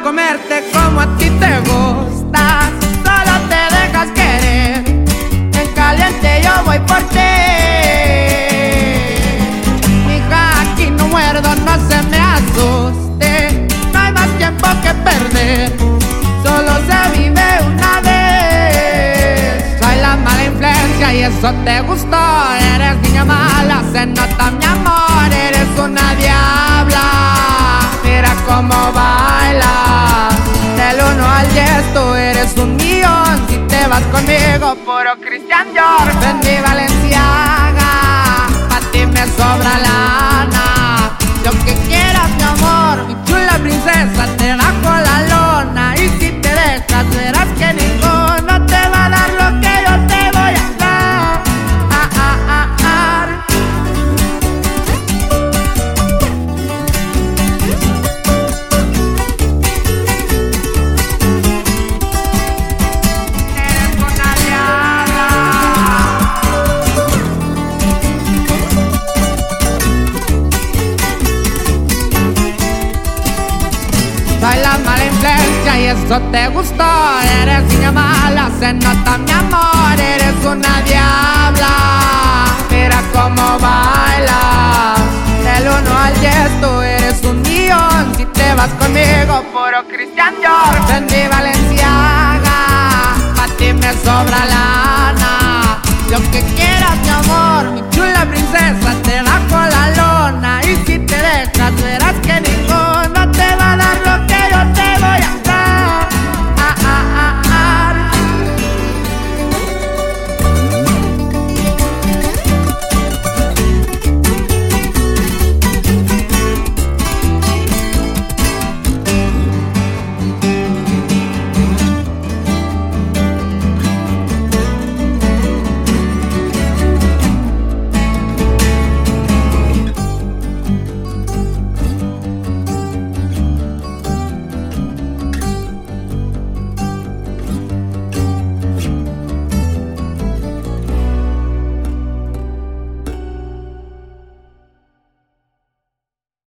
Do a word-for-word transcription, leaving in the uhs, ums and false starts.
comerte como a ti te gusta. Solo te dejas querer, en caliente yo voy por ti. Mija, aquí no muerdo, no se me asuste. No hay más tiempo que perder, solo se vive una vez. Soy la mala influencia y eso te gustó. Eres niña mala, se nota mi amor. Eres una diabla, mira cómo bailas. Del uno al diez tú eres un millón. Si te vas conmigo, puro Christian Dior. Fendi Balenciaga, pa' ti me sobra lana. Lo que quieras, mi amor, mi chula princesa, te bajo la lona. Y si te dejas, verás que ninguno te va a dar lo que yo te voy a dar. Ah, ah, ah, ah. Eres una diabla. Soy la mala influencia y eso te gustó. Eres niña mala, se nota mi amor. Eres una diabla, mira cómo bailas. Del uno al diez tú eres un millón. Si te vas conmigo, puro Christian Dior. Fendi Balenciaga, pa' ti me sobra lana. Lo que quieras, mi amor, mi